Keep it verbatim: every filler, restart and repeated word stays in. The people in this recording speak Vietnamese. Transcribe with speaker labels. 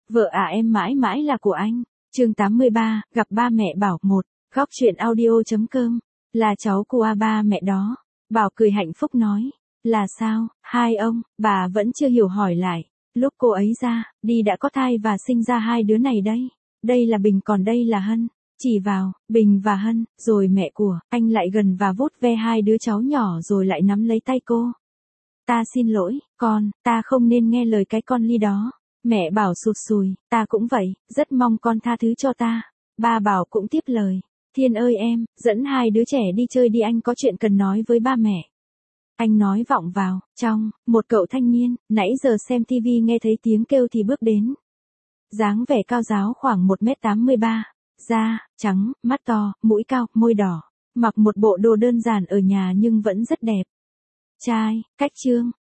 Speaker 1: Vợ à em mãi mãi là của anh. Chương tám mươi ba, gặp ba mẹ Bảo một. Góc truyện audio.com. Là cháu của à ba mẹ đó. Bảo cười hạnh phúc nói. Là sao, hai ông, bà vẫn chưa hiểu hỏi lại. Lúc cô ấy ra, đi đã có thai và sinh ra hai đứa này đây. Đây là Bình còn đây là Hân. Chỉ vào, Bình và Hân, rồi mẹ của, anh lại gần và vuốt ve hai đứa cháu nhỏ rồi lại nắm lấy tay cô. Ta xin lỗi, con, ta không nên nghe lời cái con Ly đó. Mẹ Bảo sụt sùi, ta cũng vậy, rất mong con tha thứ cho ta. Ba Bảo cũng tiếp lời. Thiên ơi em, dẫn hai đứa trẻ đi chơi đi, anh có chuyện cần nói với ba mẹ. Anh nói vọng vào, trong, một cậu thanh niên, nãy giờ xem tivi nghe thấy tiếng kêu thì bước đến. Dáng vẻ cao ráo khoảng một mét tám mươi ba, da, trắng, mắt to, mũi cao, môi đỏ, mặc một bộ đồ đơn giản ở nhà nhưng vẫn rất đẹp. Trai, cách trương,